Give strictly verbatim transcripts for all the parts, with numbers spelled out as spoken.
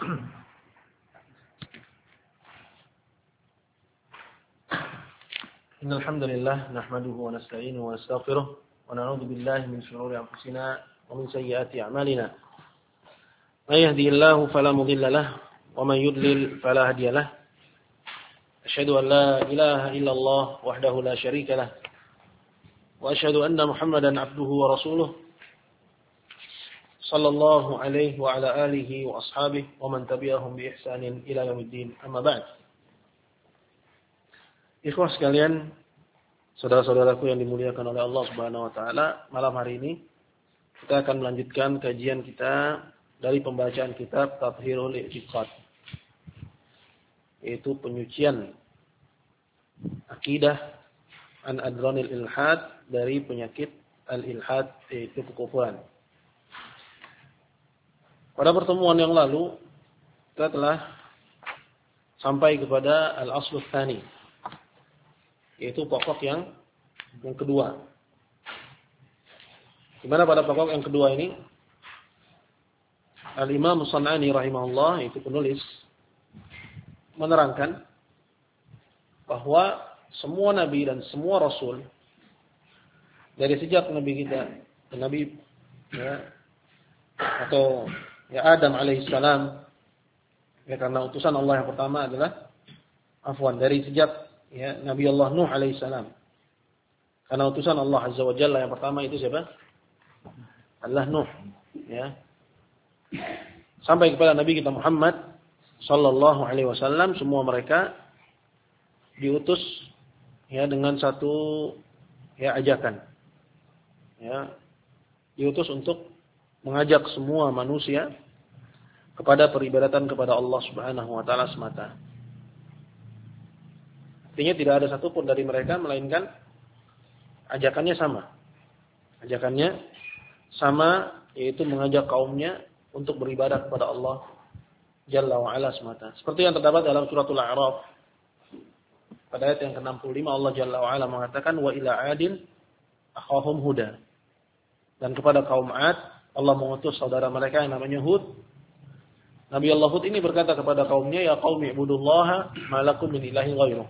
Innal hamdalillah nahmaduhu wa nasta'inuhu wa nastaghfiruh wa na'udzu billahi min shururi anfusina wa min sayyiati a'malina. May yahdihillahu fala mudilla lahu wa may yudlil fala hadiya lahu. Asyhadu an la ilaha illallah wahdahu la syarika lahu wa asyhadu anna Muhammadan abduhu wa rasuluh. Sallallahu alaihi wa ala alihi wa ashabihi wa man tabi'ahum bi ihsanin ila yaumiddin. Amma ba'd. Ikhwah sekalian, saudara-saudaraku yang dimuliakan oleh Allah Subhanahu wa taala, malam hari ini kita akan melanjutkan kajian kita dari pembacaan kitab Tathhirul I'tiqad, yaitu penyucian akidah an adranil ilhad, dari penyakit al-ilhad, yaitu kekufuran. Pada pertemuan yang lalu kita telah sampai kepada al-aslu tsani, yaitu pokok yang yang kedua. Di mana pada pokok yang kedua ini Al-Imam As-San'ani rahimahullah, itu penulis, menerangkan bahwa semua nabi dan semua rasul dari sejak nabi kita, nabi ya, atau ya Adam alaihissalam, ya, karena utusan Allah yang pertama adalah afwan dari sejak ya Nabi Allah Nuh alaihissalam, karena utusan Allah azza wa jalla yang pertama itu siapa? Allah Nuh, ya, sampai kepada Nabi kita Muhammad sallallahu alaihi wasallam, semua mereka diutus ya dengan satu ya ajakan, ya, diutus untuk mengajak semua manusia kepada peribadatan kepada Allah Subhanahu wa taala semata. Artinya tidak ada satupun dari mereka melainkan ajakannya sama. Ajakannya sama, yaitu mengajak kaumnya untuk beribadah kepada Allah Jalla wa Ala semata. Seperti yang terdapat dalam suratul A'raf pada ayat yang ke enam puluh lima, Allah Jalla wa Ala mengatakan wa ila 'adin akhahum huda. Dan kepada kaum 'Ad Allah mengutus saudara mereka yang namanya Hud. Nabi Allah Hud ini berkata kepada kaumnya, ya qaumi ibudullaha ma lakum min ilahin ghairuh.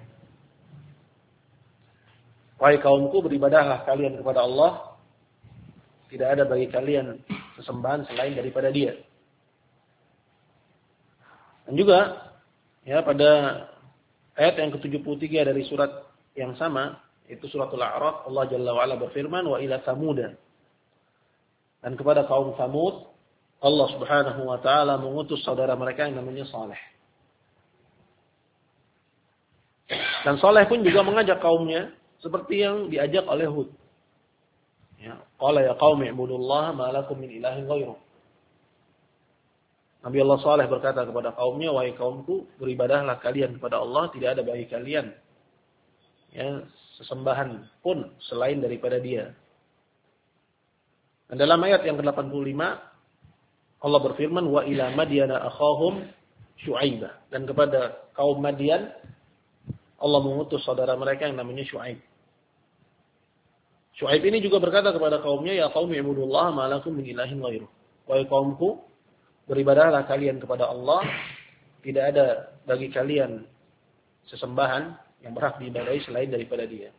Wahai kaumku, beribadahlah kalian kepada Allah, tidak ada bagi kalian sesembahan selain daripada Dia. Dan juga ya pada ayat yang ke tujuh puluh tiga dari surat yang sama, itu suratul A'raf, Allah Jalla wa Ala berfirman wa ila samuda. Dan kepada kaum Samud, Allah Subhanahu wa taala mengutus saudara mereka yang namanya Saleh. Dan Saleh pun juga mengajak kaumnya seperti yang diajak oleh Hud. Ya, qala ya qaumi ibudullaha ma lakum min ilahin ghairuh. Nabi Allah Saleh berkata kepada kaumnya, wahai kaumku, beribadahlah kalian kepada Allah, tidak ada bagi kalian ya sesembahan pun selain daripada Dia. Dan dalam ayat yang ke delapan puluh lima Allah berfirman wa ila madyana akhahum syu'aibah, dan kepada kaum Madian Allah mengutus saudara mereka yang namanya Syu'aib. Syu'aib ini juga berkata kepada kaumnya, ya qaumi ibudullaha ma lakum min ilahin ghairuh. Wahai kaumku, beribadahlah kalian kepada Allah, tidak ada bagi kalian sesembahan yang berhak diibadahi selain daripada Dia.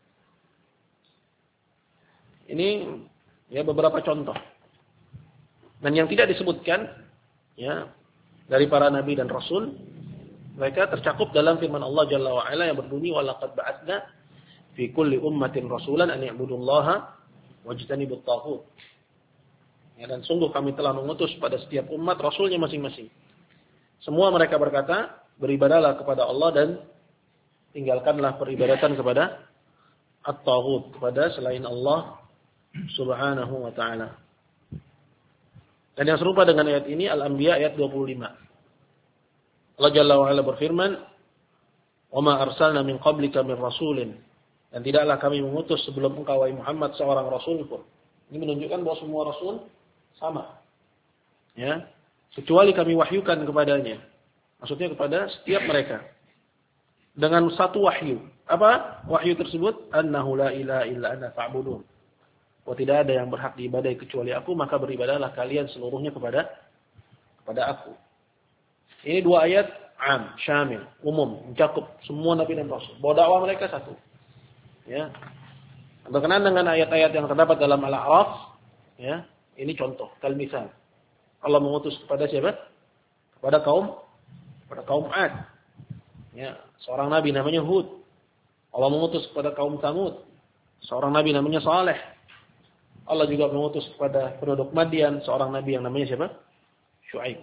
Ini ya beberapa contoh. Dan yang tidak disebutkan ya dari para nabi dan rasul, mereka tercakup dalam firman Allah Jalla wa Ala yang berbunyi wa laqad ba'atsna fi kulli ummatin rasulan an ya'budullaha wajtanibut taghut. Ya, dan sungguh kami telah mengutus pada setiap umat rasulnya masing-masing. Semua mereka berkata, beribadahlah kepada Allah dan tinggalkanlah peribadatan kepada at-taghut, kepada selain Allah Subhanahu wa ta'ala. Dan yang serupa dengan ayat ini Al-Anbiya ayat dua puluh lima. Allah Jalla wa Ala berfirman, "Wa ma arsalna min qablika min rasulin." Dan tidaklah kami mengutus sebelum engkau wahai Muhammad seorang rasul pun. Ini menunjukkan bahwa semua rasul sama. Ya, kecuali kami wahyukan kepadanya. Maksudnya kepada setiap mereka. Dengan satu wahyu. Apa wahyu tersebut? Annahu la ilaha illa ana fa'budun. Oh, tidak ada yang berhak diibadahi kecuali aku, maka beribadahlah kalian seluruhnya kepada kepada aku. Ini dua ayat am, syamil, umum, mencakup semua nabi dan rasul. Bahwa dakwah mereka satu. Ya. Berkenaan dengan ayat-ayat yang terdapat dalam Al-A'raf, ya, ini contoh, kal misal. Allah mengutus kepada siapa? Kepada kaum kepada kaum Ad. Ya, seorang nabi namanya Hud. Allah mengutus kepada kaum Tsamud. Seorang nabi namanya Saleh. Allah juga mengutus kepada penduduk Madian seorang nabi yang namanya siapa? Syuaib.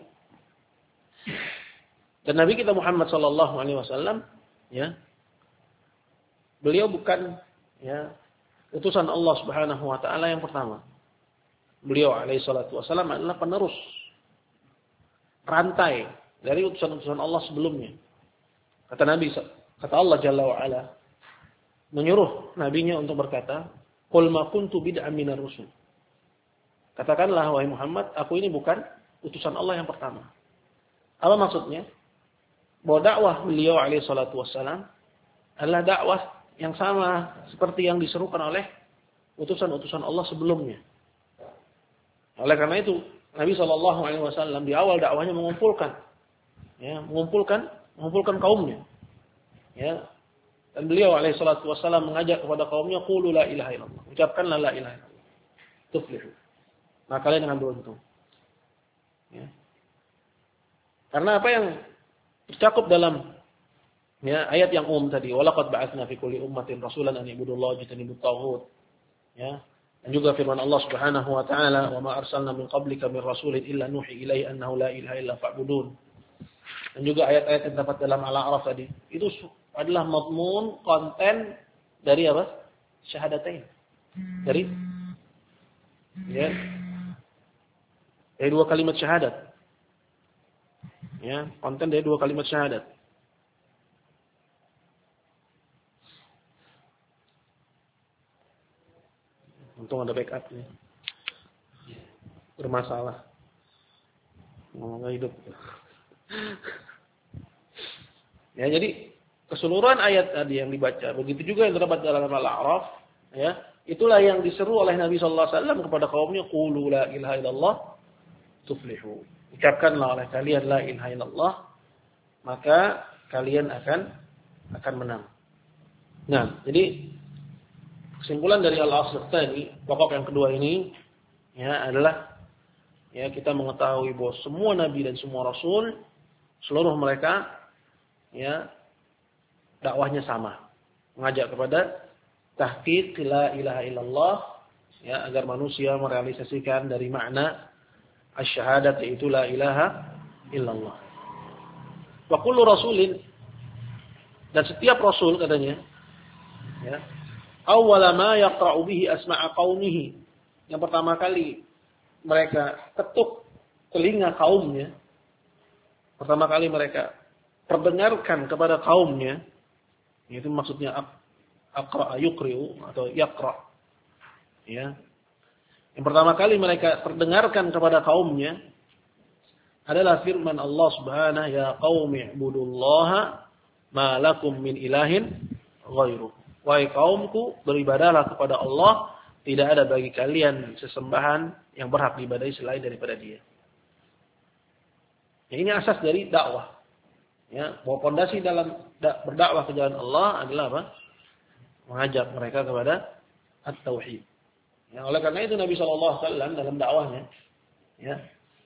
Dan Nabi kita Muhammad sallallahu alaihi wasallam, ya, beliau bukan, ya, utusan Allah Subhanahu wa taala yang pertama. Beliau alaihi salatu wasallam adalah penerus rantai dari utusan-utusan Allah sebelumnya. Kata Nabi, kata Allah Jalla wa Ala, menyuruh nabinya untuk berkata, "Qul ma kuntu bid'an minar rusul." Katakanlah wahai Muhammad, aku ini bukan utusan Allah yang pertama. Apa maksudnya? Bahwa dakwah beliau alaihi salatu wassalam adalah dakwah yang sama seperti yang diserukan oleh utusan-utusan Allah sebelumnya. Oleh karena itu, Nabi shallallahu alaihi wasallam di awal dakwahnya mengumpulkan, ya, mengumpulkan, mengumpulkan kaumnya, ya. Dan beliau alaihi salatu wassalam mengajak kepada kaumnya, qulu la ilaha illallah, ucapkanlah la ilaha illallah, tuflihu. Nah, kalian akan beruntung. Ya. Karena apa yang tercakup dalam, ya, ayat yang umum tadi, walaqad ba'atsna fi kulli ummatin rasulan an ibudullaha wajtanibut taghut. Ya. Dan juga firman Allah Subhanahu wa taala, "Wa ma arsalna min qablika min rasulin illa nuhi ilaihi annahu la ilaha illa fa'budun." Dan juga ayat-ayat yang terdapat dalam Al-A'raf tadi, itu adalah madmun konten dari apa? Syahadatain. Dari ya, dari dua kalimat syahadat. Ya, konten dari dua kalimat syahadat. Untung ada backup nih. Bermasalah. Mau nggak hidup. Ya, jadi keseluruhan ayat tadi yang dibaca, begitu juga yang terdapat dalam Al-A'raf, ya, itulah yang diseru oleh Nabi sallallahu alaihi wasallam kepada kaumnya, qulu la ilaha illallah tuflihu. Ucapkanlah oleh kalian la ilaha illallah, maka kalian akan akan menang. Nah, jadi kesimpulan dari al-asl tadi, pokok yang kedua ini, ya, adalah, ya, kita mengetahui bahwa semua nabi dan semua rasul, seluruh mereka, ya, dakwahnya sama, mengajak kepada tahqiq la ilaha illallah, ya, agar manusia merealisasikan dari makna asy-syahadat, yaitu la ilaha illallah. Wa kullu rasulin, dan setiap rasul katanya, ya, awwala ma yaqra'u bihi asma'a qaumihi, yang pertama kali mereka ketuk telinga kaumnya, pertama kali mereka perdengarkan kepada kaumnya, itu maksudnya aqra yuqri'u atau yaqra, ya. Yang pertama kali mereka perdengarkan kepada kaumnya adalah firman Allah Subhanahu, ya qaumi ibudullaha ma lakum min ilahin ghairuh. Wahai kaumku, beribadahlah kepada Allah, tidak ada bagi kalian sesembahan yang berhak diibadahi selain daripada Dia. Ya, ini asas dari dakwah. Ya, bahwa pondasi dalam berdakwah ke jalan Allah adalah apa? Mengajak mereka kepada at-tauhid. Ya, oleh karena itu Nabi shallallahu alaihi wasallam dalam dakwahnya, ya,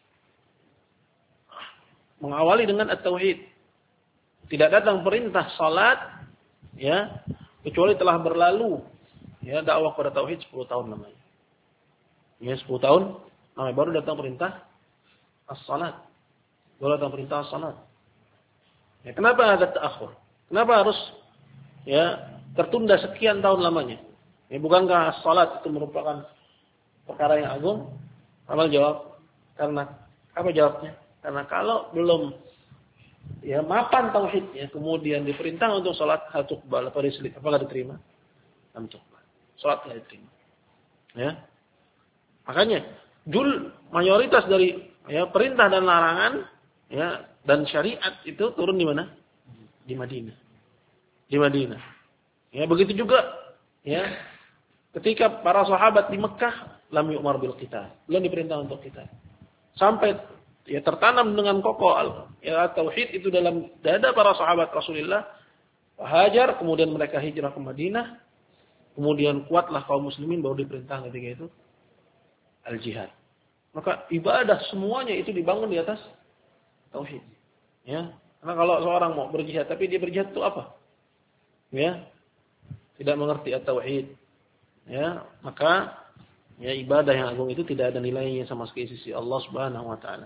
mengawali dengan at-tauhid. Tidak datang perintah salat, ya, kecuali telah berlalu, ya, dakwah kepada tauhid sepuluh tahun namanya. Ya, sepuluh tahun namanya baru datang perintah as-salat. Baru datang perintah as-salat. Ya, kenapa ada ta'akhur? Kenapa harus, ya, tertunda sekian tahun lamanya? Ya, bukankah as-salat itu merupakan perkara yang agung? Amal jawab, karena apa jawabnya? Karena kalau belum, ya, mapan tauhidnya, kemudian diperintah untuk salat, hal tuqbal, apa diselit, apakah diterima? Lam tuqbal. Salat tidak diterima. Ya. Makanya jul mayoritas dari, ya, perintah dan larangan, ya, dan syariat itu turun di mana? Di Madinah. Di Madinah. Ya, begitu juga, ya, ketika para sahabat di Mekah, lam yu'mar bil qital, belum diperintah untuk kita. Sampai, ya tertanam dengan kokoh ya tauhid itu dalam dada para sahabat Rasulullah. Hajar, kemudian mereka hijrah ke Madinah. Kemudian kuatlah kaum muslimin baru diperintah ketika itu al-jihad. Maka ibadah semuanya itu dibangun di atas tauhid. Ya. Karena kalau seorang mau berjihad tapi dia berjihad itu apa? Ya. Tidak mengerti at-tauhid. Ya, maka ya ibadah yang agung itu tidak ada nilainya sama sekali sisi Allah Subhanahu wa taala.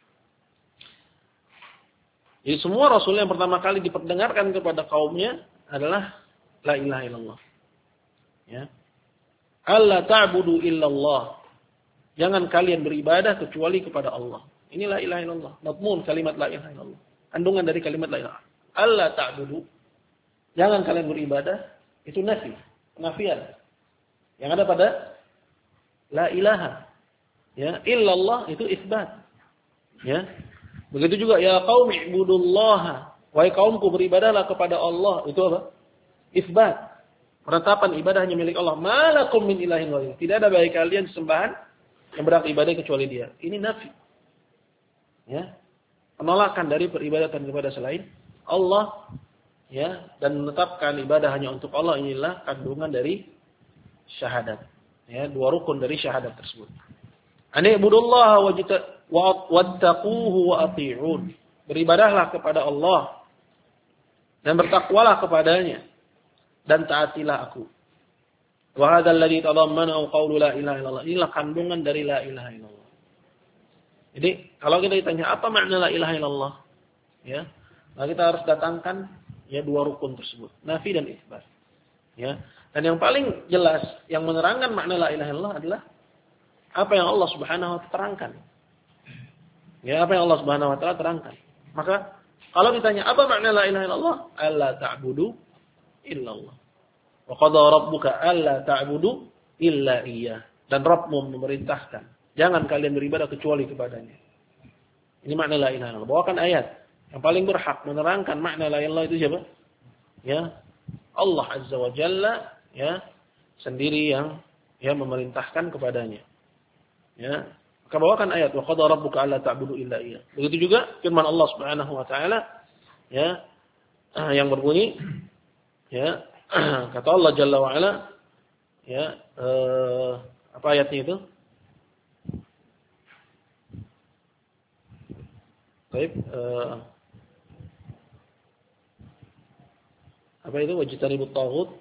Jadi semua rasul yang pertama kali diperdengarkan kepada kaumnya adalah la ilaha illallah. Ya. Alla ta'budu illallah. Jangan kalian beribadah kecuali kepada Allah. Ini la ilaha illallah. Madmun kalimat la ilaha illallah. Kandungan dari kalimat la ilaha. Alla ta'budu. Jangan kalian beribadah. Itu nafi. Penafian. Yang ada pada la ilaha. Ya, illallah itu isbat. Ya. Begitu juga ya qaumi ibudullaha. Wahai kaumku beribadahlah kepada Allah. Itu apa? Isbat. Penetapan ibadah hanya milik Allah. Malakum min ilahin ghairuh. Tidak ada bagi kalian sembahan yang berhak ibadah kecuali Dia. Ini nafi. Ya. Penolakan dari peribadatan kepada selain Allah, ya, dan menetapkan ibadah hanya untuk Allah, inilah kandungan dari syahadat. Ya, dua rukun dari syahadat tersebut. Ani ibudullaha wattaquhu wa ati'un. Beribadahlah kepada Allah dan bertakwalah kepadanya dan taatilah aku. Wa hadzal ladzi tadammanahu qaulu la ilaha illallah. Inilah kandungan dari la ilaha illallah. Jadi, kalau kita ditanya apa makna la ilaha illallah? Ya, maka kita harus datangkan ya dua rukun tersebut, nafi dan isbat. Ya. Dan yang paling jelas yang menerangkan makna la ilaha illallah adalah apa yang Allah Subhanahu wa taala terangkan. Ya, apa yang Allah Subhanahu wa taala terangkan. Maka kalau ditanya apa makna la ilaha illallah? Alla ta'budu illallah. Wa qada rabbuka alla ta'budu illa iyyah. Dan Rabbmu memerintahkan, jangan kalian beribadah kecuali kepadanya. Ini makna la ilaha illallah. Bawakan ayat yang paling berhak menerangkan makna la ilaha illallah itu siapa? Ya, Allah Azza wa Jalla, ya, sendiri yang ya memerintahkan kepadanya. Ya, maka bawakan ayat wa qada rabbuka alla ta'budu illa iyyah. Begitu juga firman Allah Subhanahu wa taala, ya, yang berbunyi, ya, kata Allah Jalla wa Ala, ya, eh, apa ayatnya itu? Baik, eh, apa itu wajtanibut taghut?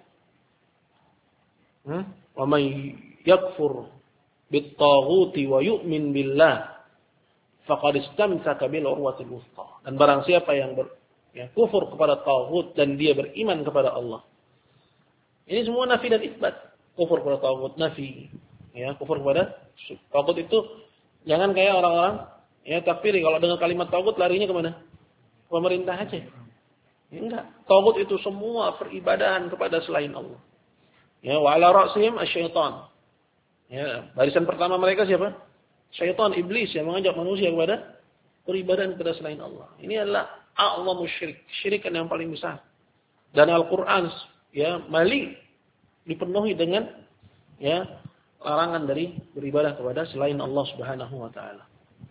Hmm? Wa may yakfur bit taghuti wa yu'min billah faqad istamsaka bil urwatil wuthqa. Dan barang siapa yang ber, ya, kufur kepada taghut dan dia beriman kepada Allah. Ini semua nafi dan isbat. Kufur kepada taghut, nafi. Ya, kufur kepada taghut itu jangan kayak orang-orang ya takfiri kalau dengar kalimat taghut larinya kemana? Pemerintah aja. Ya, enggak. Taghut itu semua peribadahan kepada selain Allah. Ya, wa ala ra'sihim asy-syaitan. Ya, barisan pertama mereka siapa? Syaitan, iblis yang mengajak manusia kepada peribadahan kepada selain Allah. Ini adalah a'zamu syirik, syirikan yang paling besar. Dan Al-Qur'an ya mali dipenuhi dengan ya larangan dari beribadah kepada selain Allah Subhanahu wa taala.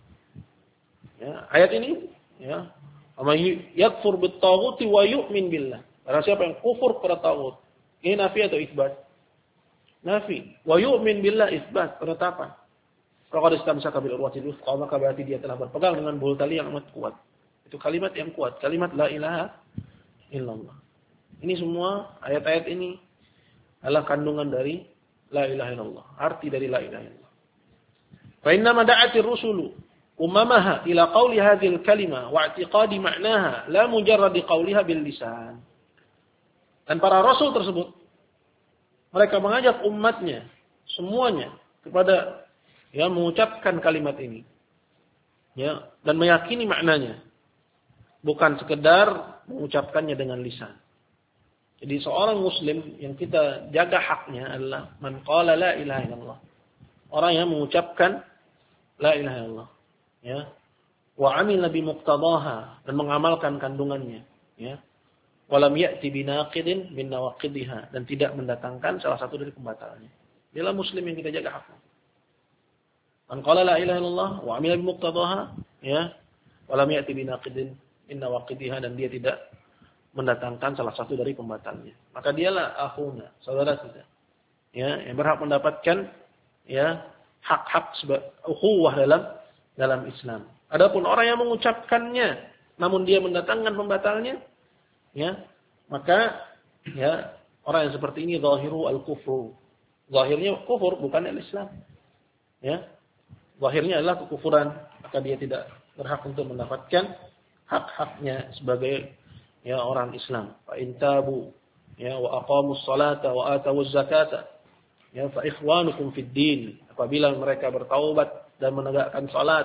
Ya, ayat ini ya, "Amay yakfur bit taghuti wa yu'min billah." Barang siapa yang kufur kepada taghut. Ini nafi atau isbat? Nafi. Wa yu'min billah isbat, penetapan. Faqad istamsaka bil urwatil wuthqa, maka berarti dia telah berpegang dengan bulu tali yang amat kuat. Itu kalimat yang kuat, kalimat la ilaha illallah. Ini semua ayat-ayat ini adalah kandungan dari la ilaha illallah, arti dari la ilaha illallah. Fa inna ma da'atir rusulu umamaha ila qawli hadhil kalimah wa i'tiqadi ma'naha la mujarrad qawliha bil lisan. Dan para rasul tersebut mereka mengajak umatnya semuanya kepada ya mengucapkan kalimat ini. Ya, dan meyakini maknanya. Bukan sekedar mengucapkannya dengan lisan. Jadi seorang muslim yang kita jaga haknya adalah man qala la ilaha illallah. Orang yang mengucapkan la ilaha illallah, ya. Wa 'amila bi muqtadaha, dan mengamalkan kandungannya, ya. Wa lam ya'ti binaqidin min nawaqidha, dan tidak mendatangkan salah satu dari pembatalnya. Dialah muslim yang kita jaga haknya. Man qala la ilaha illallah wa 'amila bi muqtadaha ya, walam ya'ti binaqidin min nawaqidiha, dan dia tidak mendatangkan salah satu dari pembatalnya. Maka dialah akhuna, saudara kita. Ya, yang berhak mendapatkan ya hak-hak ukhuwah dalam dalam Islam. Adapun orang yang mengucapkannya namun dia mendatangkan pembatalnya, ya, maka ya orang yang seperti ini zahiru al-kufru. Zahirnya kufur, bukan al-Islam. Ya. Zahirnya adalah kekufuran, maka dia tidak berhak untuk mendapatkan hak-haknya sebagai ya orang Islam. Fa in tabu ya wa aqamus salata wa atawuz zakata ya fa ikhwanukum fid din. Apabila mereka bertaubat dan menegakkan salat,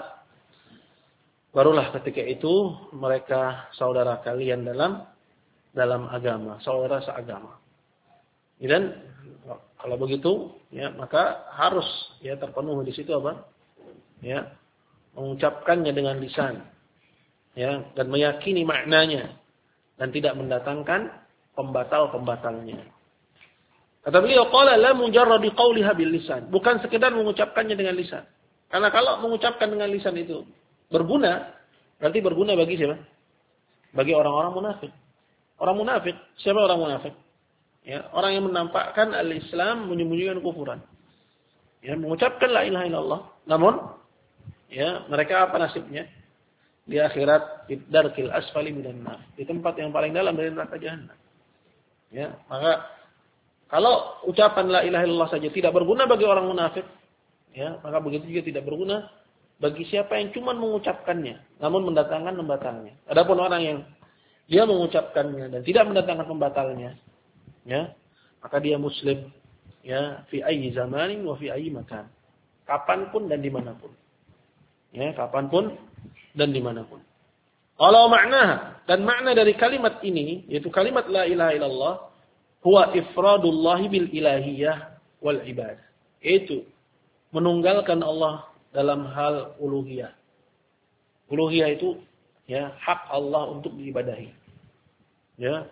barulah ketika itu mereka saudara kalian dalam dalam agama, saudara seagama. Dan kalau begitu, ya maka harus ya terpenuhi di situ apa? Ya, mengucapkannya dengan lisan, ya, dan meyakini maknanya dan tidak mendatangkan pembatal-pembatalnya. Kata beliau, qala la mujarrad qawliha bil lisan, bukan sekedar mengucapkannya dengan lisan. Karena kalau mengucapkan dengan lisan itu berguna, berarti berguna bagi siapa? Bagi orang-orang munafik. Orang munafik, siapa orang munafik? Ya, orang yang menampakkan al-Islam menyembunyikan kufuran. Ya, mengucapkan la ilaha illallah, namun ya, mereka apa nasibnya? Di akhirat di darkil asfali minan nar, di tempat yang paling dalam dari neraka jahanam. Ya, maka kalau ucapan la ilaha illallah saja tidak berguna bagi orang munafik, ya, maka begitu juga tidak berguna bagi siapa yang cuma mengucapkannya namun mendatangkan pembatalnya. Adapun orang yang dia mengucapkannya dan tidak mendatangkan pembatalnya, ya, maka dia muslim, ya, fi ayyi zamanin wa fi ayyi makan, kapanpun dan dimanapun, ya, kapanpun dan dimanapun. Kalau makna dan makna dari kalimat ini, yaitu kalimat la ilaha illallah, huwa ifradullahi bil ilahiyah wal ibadah, yaitu menunggalkan Allah dalam hal uluhiyah. Uluhiyah itu ya hak Allah untuk diibadahi. Ya.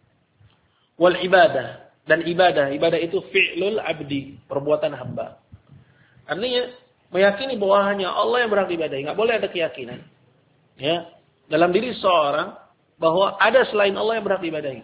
Wal ibadah, dan ibadah, ibadah itu fi'lul abdi, perbuatan hamba. Artinya meyakini bahwa hanya Allah yang berhak diibadahi, enggak boleh ada keyakinan ya dalam diri seorang bahwa ada selain Allah yang berhak diibadahi.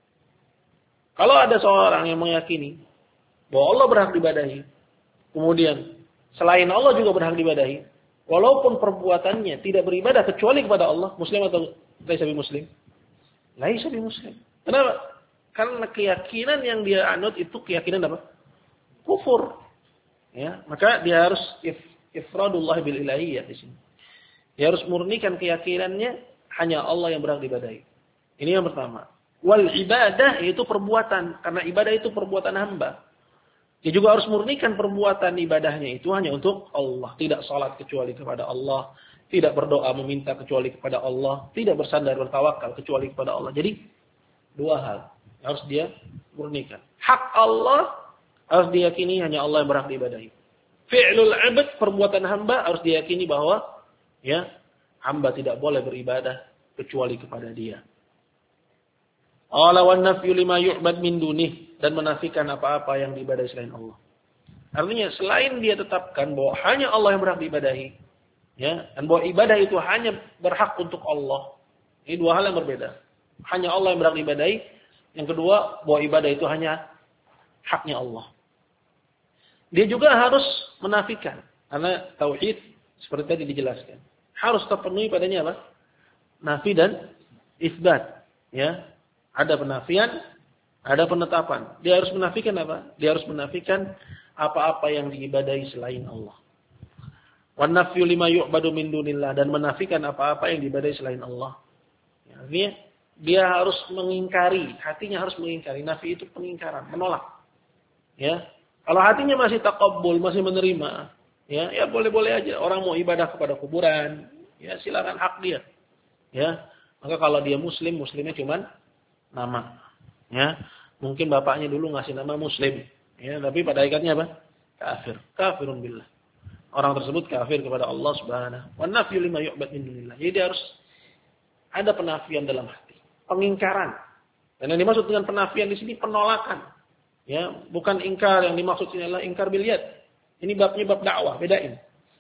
Kalau ada seorang yang meyakini bahwa Allah berhak diibadahi, kemudian selain Allah juga berhak diibadahi, walaupun perbuatannya tidak beribadah kecuali kepada Allah, muslim atau laisa bi muslim? Laisa bi muslim. Kenapa? Karena keyakinan yang dia anut itu keyakinan apa? Kufur. Ya, maka dia harus if, ifradullah bil ilahiyah di sini. Dia harus murnikan keyakinannya hanya Allah yang berhak diibadahi. Ini yang pertama. Wal ibadah itu perbuatan, karena ibadah itu perbuatan hamba. Dia juga harus murnikan perbuatan ibadahnya itu hanya untuk Allah. Tidak salat kecuali kepada Allah. Tidak berdoa meminta kecuali kepada Allah. Tidak bersandar bertawakal kecuali kepada Allah. Jadi dua hal harus dia murnikan. Hak Allah harus diyakini hanya Allah yang berhak diibadahi. Fi'lul abd, perbuatan hamba, harus diyakini bahwa ya hamba tidak boleh beribadah kecuali kepada Dia. Ala wan nafyu lima yu'bad min dunih, dan menafikan apa-apa yang diibadahi selain Allah. Artinya selain dia tetapkan bahwa hanya Allah yang berhak diibadahi, ya, dan bahwa ibadah itu hanya berhak untuk Allah. Ini dua hal yang berbeda. Hanya Allah yang berhak diibadahi. Yang kedua, bahwa ibadah itu hanya haknya Allah. Dia juga harus menafikan, karena tauhid seperti tadi dijelaskan, harus terpenuhi padanya apa? Nafi dan isbat, ya. Ada penafian, ada penetapan. Dia harus menafikan apa? Dia harus menafikan apa-apa yang diibadahi selain Allah. Wan nafyu lima yu'badu min dunillah, dan menafikan apa-apa yang diibadahi selain Allah. Ya, artinya dia harus mengingkari, hatinya harus mengingkari. Nafi itu pengingkaran, menolak. Ya. Kalau hatinya masih taqabbul, masih menerima, ya, ya boleh-boleh aja. Orang mau ibadah kepada kuburan, ya silakan, hak dia. Ya. Maka kalau dia muslim, muslimnya cuman nama. Ya. Mungkin bapaknya dulu ngasih nama muslim, ya, tapi pada hakikatnya apa? Kafir. Kafirun billah. Orang tersebut kafir kepada Allah Subhanahu. Wa nafyu lima yu'bad min dunillah. Jadi harus ada penafian dalam hati, pengingkaran. Dan yang dimaksud dengan penafian di sini penolakan. Ya, bukan ingkar, yang dimaksud ini adalah ingkar bil yad. Ini babnya bab dakwah, bedain.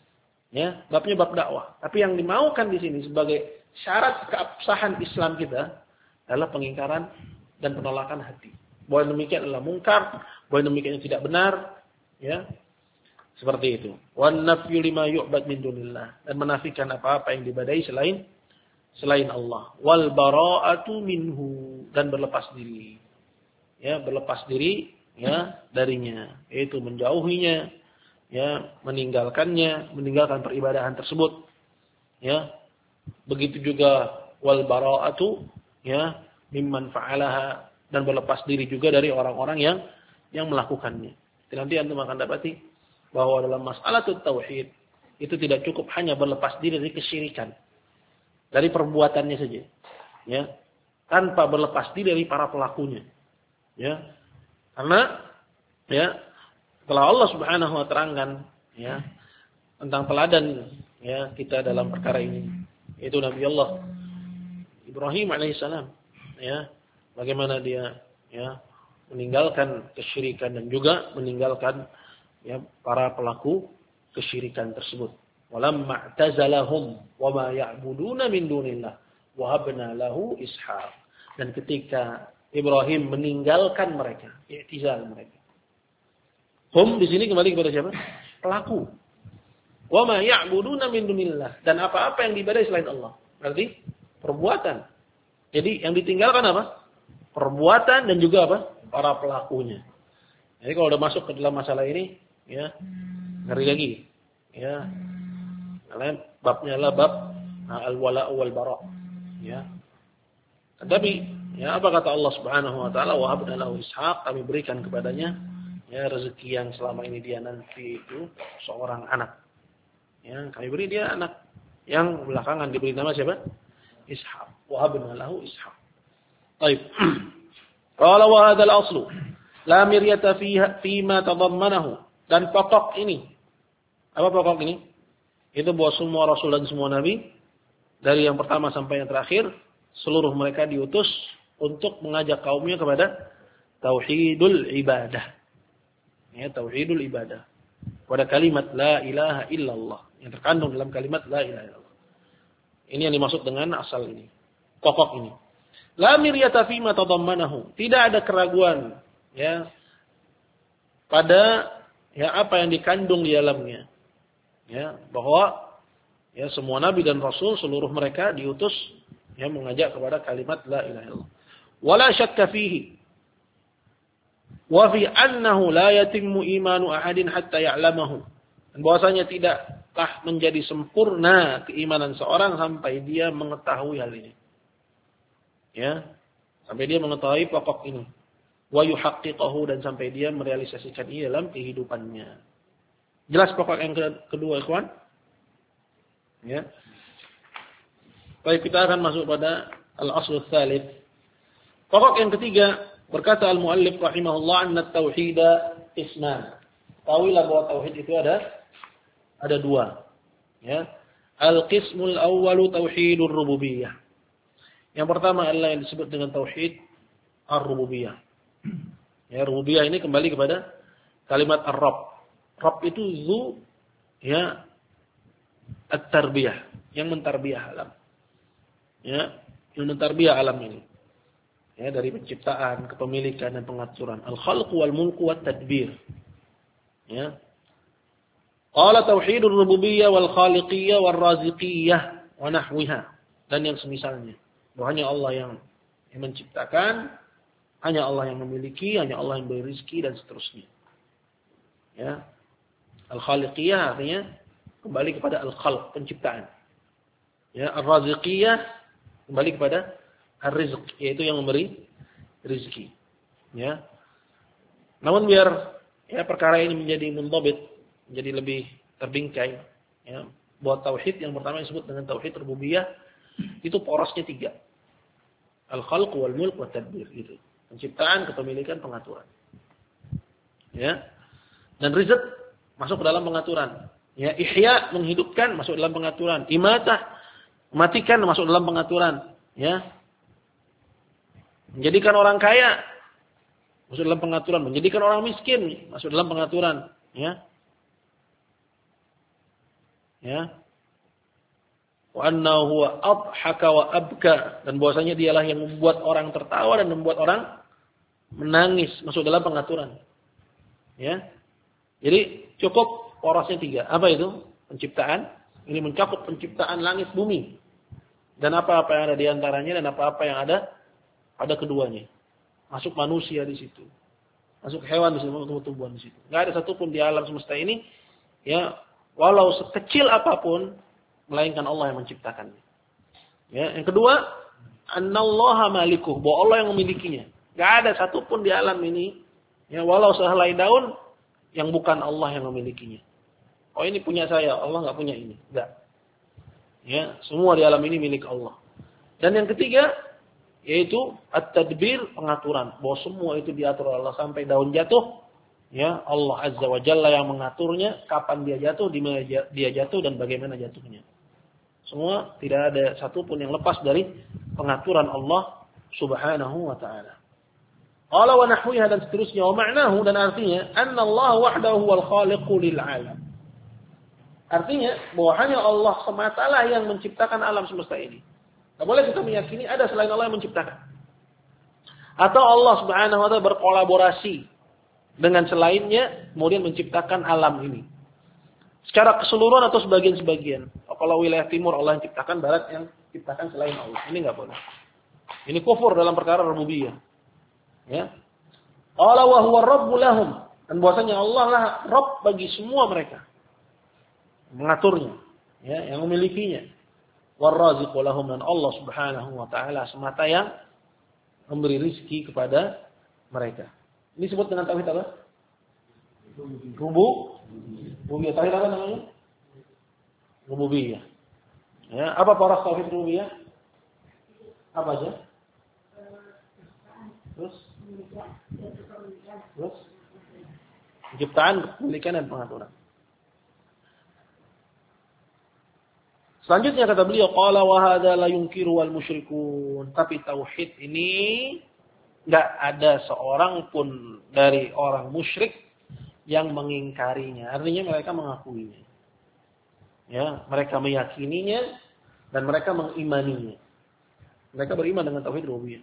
Ya, babnya bab dakwah. Tapi yang dimaukan di sini sebagai syarat keabsahan Islam kita adalah pengingkaran dan penolakan hati. Bahwa demikian adalah mungkar, bahwa demikian tidak benar, ya. Seperti itu. Wan nafyu lima yu'bad min dunillah, dan menafikan apa-apa yang diibadahi selain selain Allah. Wal bara'atu minhu, dan berlepas diri. Ya, berlepas diri ya darinya, yaitu menjauhinya, ya, meninggalkannya, meninggalkan peribadahan tersebut. Ya. Begitu juga wal bara'atu ya mimman fa'alaha, dan berlepas diri juga dari orang-orang yang yang melakukannya. Nanti antum akan dapati bahwa dalam masalah tauhid itu tidak cukup hanya berlepas diri dari kesyirikan, dari perbuatannya saja, ya, tanpa berlepas diri dari para pelakunya, ya, karena ya setelah Allah Subhanahu wa terangkan ya tentang teladan ya kita dalam perkara ini, yaitu Nabi Allah Ibrahim alaihissalam, ya, bagaimana dia ya meninggalkan kesyirikan dan juga meninggalkan ya para pelaku kesyirikan tersebut. Walamma i'tazalahum wama ya'buduna min dunillah wahabna lahu ishaq. Dan ketika Ibrahim meninggalkan mereka, i'tizal mereka. Hum di sini kembali kepada siapa? Pelaku. Wama ya'buduna min dunillah, dan apa-apa yang diibadahi selain Allah. Berarti perbuatan. Jadi yang ditinggalkan apa? Perbuatan dan juga apa? Para pelakunya. Jadi kalau udah masuk ke dalam masalah ini, ya, ngeri lagi. Ya. Karena babnya adalah bab al-wala' wal bara'. Ya. Tetapi, ya, apa kata Allah Subhanahu wa taala, wa habna lahu ishaq, kami berikan kepadanya ya rezeki yang selama ini dia nanti itu seorang anak. Ya, kami beri dia anak yang belakangan diberi nama siapa? Ishaq. Wa habna lahu ishaq. Baik. Qala wa hadzal aslu la miryata fiha fima tadammanahu, dan pokok ini. Apa pokok ini? Itu bahwa semua rasul dan semua nabi dari yang pertama sampai yang terakhir seluruh mereka diutus untuk mengajak kaumnya kepada tauhidul ibadah. Ya, tauhidul ibadah. Pada kalimat la ilaha illallah yang terkandung dalam kalimat la ilaha illallah. Ini yang dimaksud dengan asal ini. Pokok ini. La miryata fima tadammanahu. Tidak ada keraguan ya pada ya apa yang dikandung di dalamnya. Ya, bahwa ya semua nabi dan rasul seluruh mereka diutus ya mengajak kepada kalimat la ilaha illallah. Wala syakka fihi. Wa fi annahu la yatimmu imanu ahadin hatta ya'lamahu. Dan bahwasanya tidaklah menjadi sempurna keimanan seorang sampai dia mengetahui hal ini. Ya, sampai dia mengetahui pokok ini. Wa yuhaqqiqahu, dan sampai dia merealisasikan ini dalam kehidupannya. Jelas pokok yang kedua, ikhwan? Ya. Baik, kita akan masuk pada al-aslu tsalits. Pokok yang ketiga, berkata al-muallif rahimahullah, anna at-tauhida isman. Tahuilah bahwa tauhid itu ada ada dua. Ya. Al-qismul awwalu tauhidur rububiyah. Yang pertama adalah yang disebut dengan tauhid ar-rububiyah. Ya, rububiyah ini kembali kepada kalimat ar-rabb. Rabb itu zu ya at-tarbiyah, yang mentarbiyah alam. Ya, yang mentarbiyah alam ini. Ya, dari penciptaan, kepemilikan dan pengaturan. Al-khalq wal mulk wat tadbir. Ya. Qala tauhidur rububiyyah wal khaliqiyyah wal raziqiyyah wa nahwiha, dan yang semisalnya. Bahwa hanya Allah yang, yang menciptakan, hanya Allah yang memiliki, hanya Allah yang beri rezeki dan seterusnya. Ya. Al-khaliqiyah artinya kembali kepada al-khalq, penciptaan. Ya, ar-raziqiyah kembali kepada ar-rizq, yaitu yang memberi rezeki. Ya. Namun biar ya perkara ini menjadi mundhabit, menjadi lebih terbingkai, ya, bahwa tauhid yang pertama disebut dengan tauhid rububiyah itu porosnya tiga. Al-khalq wal mulk wat tadbir, gitu. Penciptaan, kepemilikan, pengaturan. Ya. Dan rizq masuk ke dalam pengaturan. Ya, ihya menghidupkan masuk dalam pengaturan. Imatah mematikan masuk dalam pengaturan. Ya. Menjadikan orang kaya masuk dalam pengaturan, menjadikan orang miskin masuk dalam pengaturan. Ya. Ya. Wa annahu huwa adhaka wa abka, dan bahwasanya dialah yang membuat orang tertawa dan membuat orang menangis, masuk dalam pengaturan. Ya. Jadi cukup porosnya tiga. Apa itu? Penciptaan. Ini mencakup penciptaan langit bumi dan apa-apa yang ada di antaranya dan apa-apa yang ada pada keduanya. Masuk manusia di situ. Masuk hewan di situ, masuk tumbuhan di situ. Enggak ada satupun di alam semesta ini ya, walau sekecil apapun melainkan Allah yang menciptakannya. Ya, yang kedua, annallaha malikuh, bahwa Allah yang memilikinya. Enggak ada satupun di alam ini ya, walau sehelai daun yang bukan Allah yang memilikinya. Oh ini punya saya, Allah enggak punya ini. Enggak. Ya, semua di alam ini milik Allah. Dan yang ketiga yaitu at-tadbir, pengaturan, bahwa semua itu diatur Allah sampai daun jatuh, ya Allah Azza wa Jalla yang mengaturnya, kapan dia jatuh, di mana dia jatuh dan bagaimana jatuhnya. Semua tidak ada satupun yang lepas dari pengaturan Allah Subhanahu wa taala. Qala wa nahwiha, dan seterusnya, wa ma'nahu, dan artinya anna Allah wahdahu wal khaliqu lil alam. Artinya bahwa hanya Allah semata lah yang menciptakan alam semesta ini. Tidak boleh kita meyakini ada selain Allah yang menciptakan. Atau Allah Subhanahu wa taala berkolaborasi dengan selainnya kemudian menciptakan alam ini. Secara keseluruhan atau sebagian-sebagian. Kalau wilayah timur Allah yang ciptakan, barat yang ciptakan selain Allah. Ini enggak boleh. Ini kufur dalam perkara rububiyah. Ya. Allah wa huwa rabbul lahum, dan bahwasanya Allah lah Rabb bagi semua mereka. Mengaturnya, ya, yang memilikinya. War-raziqu lahum, dan Allah Subhanahu wa taala semata yang memberi rizki kepada mereka. Ini disebut dengan tauhid apa? Rubu. Rububiyah. Tauhid apa namanya? Rububiyah. Ya, apa para tauhid rububiyah? Apa aja? Terus? Terus? Penciptaan, kepemilikan, dan pengaturan. Selanjutnya kata beliau, qala wa hadza la yunkiru wal musyrikun. Tapi tauhid ini enggak ada seorang pun dari orang musyrik yang mengingkarinya. Artinya mereka mengakuinya. Ya, mereka meyakininya dan mereka mengimaninya. Mereka beriman dengan tauhid rububiyah.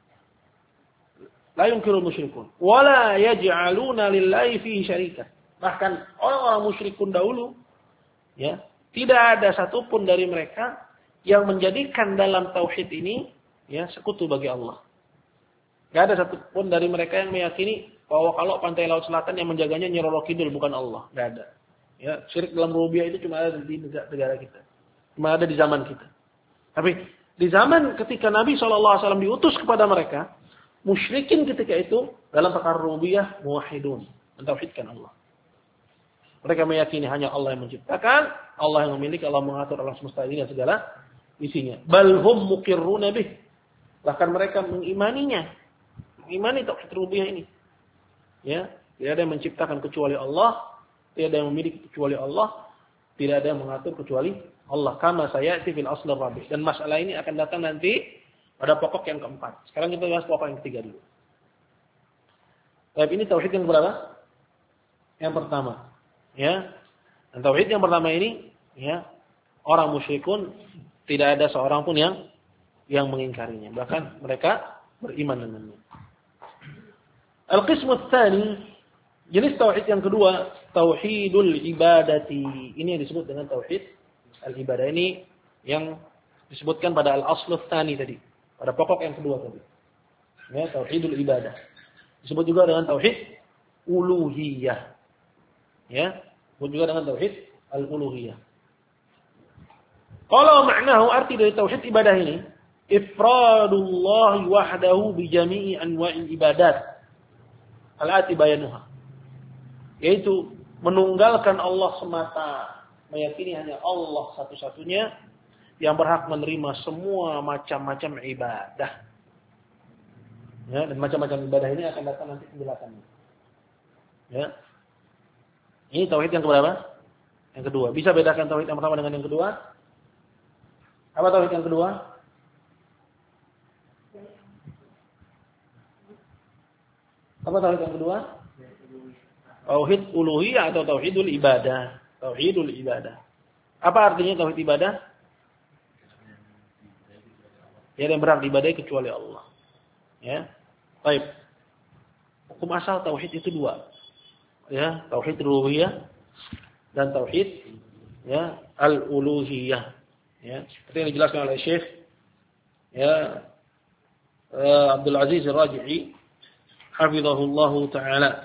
La yunkirul musyrikun wa la yaj'aluna lillahi fihi syarika. Bahkan orang-orang musyrikun dahulu, ya, tidak ada satupun dari mereka yang menjadikan dalam tauhid ini ya sekutu bagi Allah. Tidak ada satupun dari mereka yang meyakini bahwa kalau pantai laut selatan yang menjaganya Nyi Roro Kidul bukan Allah. Tidak ada. Ya, syirik dalam rububiyah itu cuma ada di negara kita. Cuma ada di zaman kita. Tapi di zaman ketika Nabi shallallahu alaihi wasallam diutus kepada mereka, musyrikin ketika itu dalam perkara rububiyah muwahhidun, mentauhidkan Allah. Mereka meyakini hanya Allah yang menciptakan, Allah yang memiliki, Allah mengatur alam semesta ini dan segala isinya. Bal hum muqirruna bih. Bahkan mereka mengimaninya. Mengimani tauhid rububiyah ini. Ya, tidak ada yang menciptakan kecuali Allah, tidak ada yang memiliki kecuali Allah, tidak ada yang mengatur kecuali Allah. Kama sayati fil asl rabi'. Dan masalah ini akan datang nanti pada pokok yang keempat. Sekarang kita bahas pokok yang ketiga dulu. Tapi ini tauhid yang berapa? Yang pertama. Ya, dan tauhid yang pertama ini, ya, orang musyrikun tidak ada seorang pun yang yang mengingkarinya. Bahkan mereka beriman dengannya. Al-qismu tsani, jenis tauhid yang kedua, tauhidul ibadati. Ini yang disebut dengan tauhid al-ibadah. Ini yang disebutkan pada al-aslu tsani tadi, pada pokok yang kedua tadi. Ya, tauhidul ibadah. Disebut juga dengan tauhid uluhiyah. Ya, disebut juga dengan tauhid al-uluhiyah. Kalau maknahu, arti dari tauhid ibadah ini, ifradullah wahdahu bi jami'i anwa'il ibadat al-ati bayanuha. Yaitu menunggalkan Allah semata, meyakini hanya Allah satu-satunya yang berhak menerima semua macam-macam ibadah. Ya, dan macam-macam ibadah ini akan datang nanti penjelasannya. Ya. Ini tauhid yang keberapa? Yang kedua. Bisa bedakan tauhid yang pertama dengan yang kedua? Apa tauhid yang kedua? Apa tauhid yang kedua? Tauhid uluhiyah atau tauhidul ibadah. Tauhidul ibadah. Apa artinya tauhid ibadah? Ya, yang berhak diibadahi kecuali Allah. Ya. Baik. Hukum asal tauhid itu dua. Ya, tauhid rububiyah dan tauhid ya al-uluhiyah. Ya, seperti yang dijelaskan oleh Syekh ya uh, Abdul Aziz Ar-Raji'i hafizahullahu taala.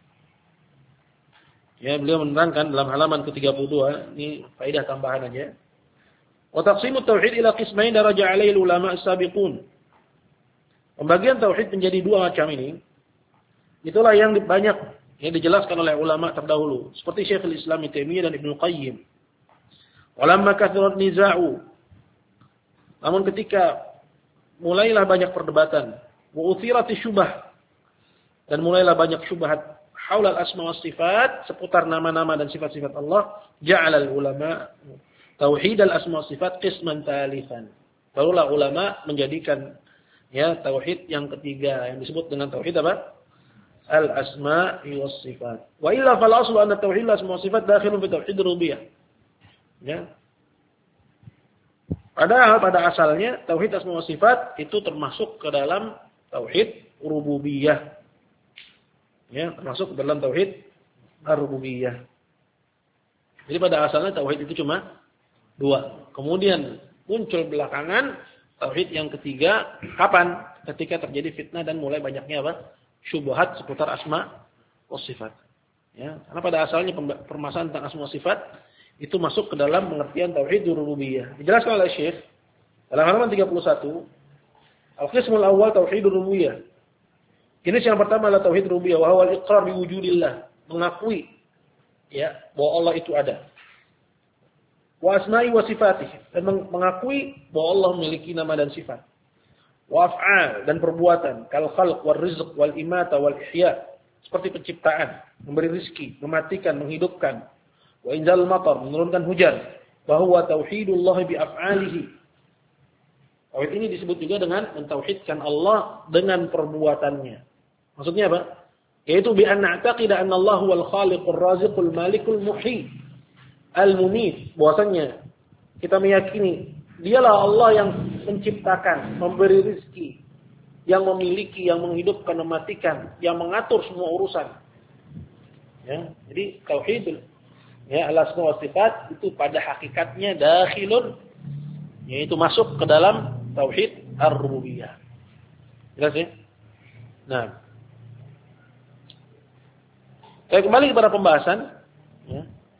Ya, beliau menerangkan dalam halaman ke tiga puluh dua, ini faedah tambahan aja. Wa taqsimut tauhid ila qismain daraja alaihi ulama as-sabiqun. Pembagian tauhid menjadi dua macam ini. Itulah yang banyak yang dijelaskan oleh ulama terdahulu, seperti Syekhul Islam Ibnu Taimiyah dan Ibnu Qayyim. Walamma kathurat niza'u. Namun ketika mulailah banyak perdebatan, wa uthirati syubah, dan mulailah banyak syubhat haula al-asma was sifat, seputar nama-nama dan sifat-sifat Allah, ja'ala al-ulama tauhid al-asma was sifat qisman talitsan. Barulah ulama menjadikan ya tauhid yang ketiga yang disebut dengan tauhid apa? Al-asma was sifat. Wa illa fal aslu anna tauhid al-asma was sifat dakhilun fi tauhid rububiyah. Ya. Padahal pada asalnya tauhid asma wa sifat itu termasuk ke dalam tauhid rububiyah. Ya, termasuk ke dalam tauhid ar-rububiyah. Jadi pada asalnya tauhid itu cuma dua. Kemudian muncul belakangan tauhid yang ketiga kapan? Ketika terjadi fitnah dan mulai banyaknya apa? Syubhat seputar asma wa sifat. Ya, karena pada asalnya permasalahan tentang asma wa sifat itu masuk ke dalam pengertian tauhid rububiyah. Dijelaskan oleh Syekh dalam halaman tiga puluh satu, al-qismul awwal tauhid rububiyah. Jenis yang pertama adalah tauhid rububiyah, wa huwa al-iqrar bi wujudillah, mengakui ya bahwa Allah itu ada. Wa asma'i wa sifatih, dan mengakui bahwa Allah memiliki nama dan sifat. Wa af'al, dan perbuatan, kal khalq wal rizq wal imata wal ihya, seperti penciptaan, memberi rizki, mematikan, menghidupkan. Wa inzal matar, menurunkan hujan. Bahwa tauhidullah bi af'alihi. Tauhid ini disebut juga dengan mentauhidkan Allah dengan perbuatannya. Maksudnya apa? Yaitu bi an na'taqida anna Allah huwal khaliqur raziqul malikul muhyi al-mumit. Bahwasanya kita meyakini dialah Allah yang menciptakan, memberi rezeki, yang memiliki, yang menghidupkan, mematikan, yang mengatur semua urusan. Ya, jadi tauhid ya al-asma wa sifat itu pada hakikatnya dakhilun, yaitu masuk ke dalam tauhid ar-rububiyah. Jelas ya? Nah, saya kembali kepada pembahasan ya.